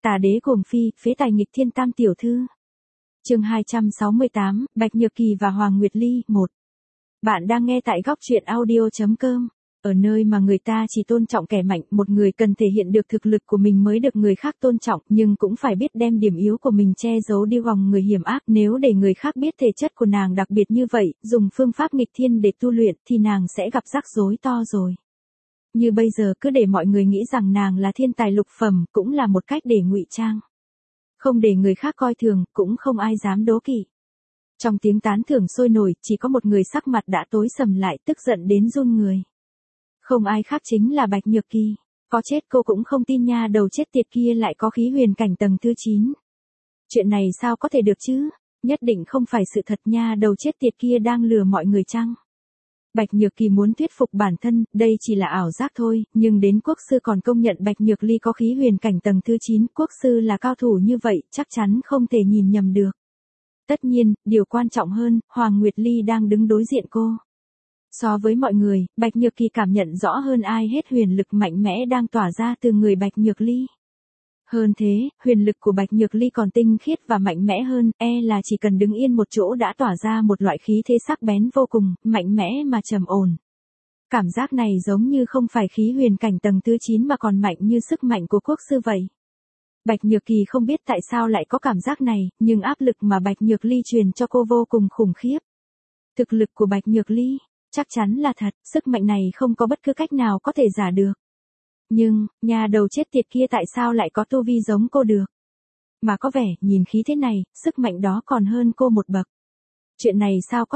Tà đế cuồng phi, phế tài nghịch thiên tam tiểu thư. Chương 268, Bạch Nhược Kỳ và Hoàng Nguyệt Ly, 1. Bạn đang nghe tại góc truyện audio.com. Ở nơi mà người ta chỉ tôn trọng kẻ mạnh, một người cần thể hiện được thực lực của mình mới được người khác tôn trọng, nhưng cũng phải biết đem điểm yếu của mình che giấu đi vòng người hiểm ác. Nếu để người khác biết thể chất của nàng đặc biệt như vậy, dùng phương pháp nghịch thiên để tu luyện, thì nàng sẽ gặp rắc rối to rồi. Như bây giờ cứ để mọi người nghĩ rằng nàng là thiên tài lục phẩm, cũng là một cách để ngụy trang. Không để người khác coi thường, cũng không ai dám đố kỵ. Trong tiếng tán thưởng sôi nổi, chỉ có một người sắc mặt đã tối sầm lại, tức giận đến run người. Không ai khác chính là Bạch Nhược Kỳ. Có chết cô cũng không tin nha đầu chết tiệt kia lại có khí huyền cảnh tầng thứ 9. Chuyện này sao có thể được chứ? Nhất định không phải sự thật nha đầu chết tiệt kia đang lừa mọi người chăng? Bạch Nhược Kỳ muốn thuyết phục bản thân, đây chỉ là ảo giác thôi, nhưng đến quốc sư còn công nhận Bạch Nhược Ly có khí huyền cảnh tầng thứ 9, quốc sư là cao thủ như vậy, chắc chắn không thể nhìn nhầm được. Tất nhiên, điều quan trọng hơn, Hoàng Nguyệt Ly đang đứng đối diện cô. So với mọi người, Bạch Nhược Kỳ cảm nhận rõ hơn ai hết huyền lực mạnh mẽ đang tỏa ra từ người Bạch Nhược Ly. Hơn thế, huyền lực của Bạch Nhược Ly còn tinh khiết và mạnh mẽ hơn, là chỉ cần đứng yên một chỗ đã tỏa ra một loại khí thế sắc bén vô cùng, mạnh mẽ mà trầm ổn. Cảm giác này giống như không phải khí huyền cảnh tầng thứ 9 mà còn mạnh như sức mạnh của quốc sư vậy. Bạch Nhược Kỳ không biết tại sao lại có cảm giác này, nhưng áp lực mà Bạch Nhược Ly truyền cho cô vô cùng khủng khiếp. Thực lực của Bạch Nhược Ly, chắc chắn là thật, sức mạnh này không có bất cứ cách nào có thể giả được. Nhưng, nhà đầu chết tiệt kia tại sao lại có tu vi giống cô được? Mà có vẻ, nhìn khí thế này, sức mạnh đó còn hơn cô một bậc. Chuyện này sao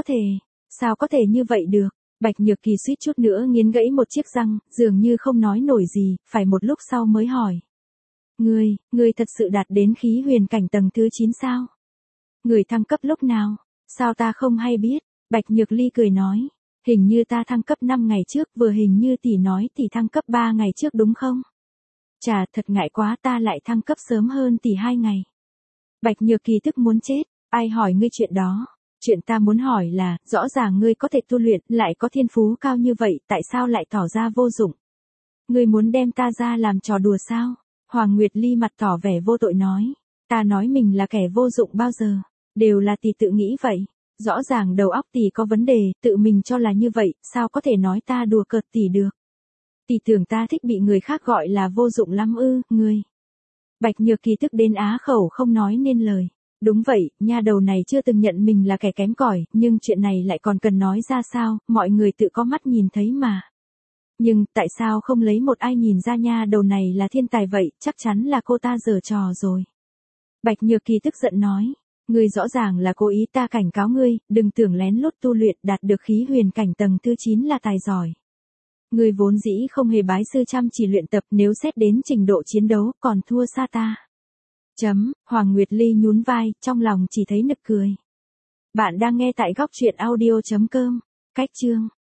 có thể như vậy được? Bạch Nhược Kỳ suýt chút nữa nghiến gãy một chiếc răng, dường như không nói nổi gì, phải một lúc sau mới hỏi. Ngươi thật sự đạt đến khí huyền cảnh tầng thứ 9 sao? Người thăng cấp lúc nào? Sao ta không hay biết? Bạch Nhược Ly cười nói. Hình như ta thăng cấp 5 ngày trước, vừa hình như tỷ nói tỷ thăng cấp 3 ngày trước đúng không? Chà, thật ngại quá, ta lại thăng cấp sớm hơn tỷ 2 ngày. Bạch Nhược Kỳ tức muốn chết, ai hỏi ngươi chuyện đó? Chuyện ta muốn hỏi là, rõ ràng ngươi có thể tu luyện, lại có thiên phú cao như vậy, tại sao lại tỏ ra vô dụng? Ngươi muốn đem ta ra làm trò đùa sao? Hoàng Nguyệt Ly mặt tỏ vẻ vô tội nói. Ta nói mình là kẻ vô dụng bao giờ, đều là tỷ tự nghĩ vậy. Rõ ràng đầu óc tỷ có vấn đề, tự mình cho là như vậy, sao có thể nói ta đùa cợt tỷ được? Tỷ tưởng ta thích bị người khác gọi là vô dụng lắm ư, ngươi. Bạch Nhược Kỳ tức đến á khẩu không nói nên lời. Đúng vậy, nha đầu này chưa từng nhận mình là kẻ kém cỏi, nhưng chuyện này lại còn cần nói ra sao, mọi người tự có mắt nhìn thấy mà. Nhưng, tại sao không lấy một ai nhìn ra nha đầu này là thiên tài vậy, chắc chắn là cô ta giở trò rồi. Bạch Nhược Kỳ tức giận nói. Ngươi rõ ràng là cố ý, ta cảnh cáo ngươi, đừng tưởng lén lút tu luyện đạt được khí huyền cảnh tầng thứ 9 là tài giỏi. Ngươi vốn dĩ không hề bái sư chăm chỉ luyện tập, nếu xét đến trình độ chiến đấu, còn thua xa ta. Hoàng Nguyệt Ly nhún vai, trong lòng chỉ thấy nực cười. Bạn đang nghe tại góc truyện audio.com. Cách chương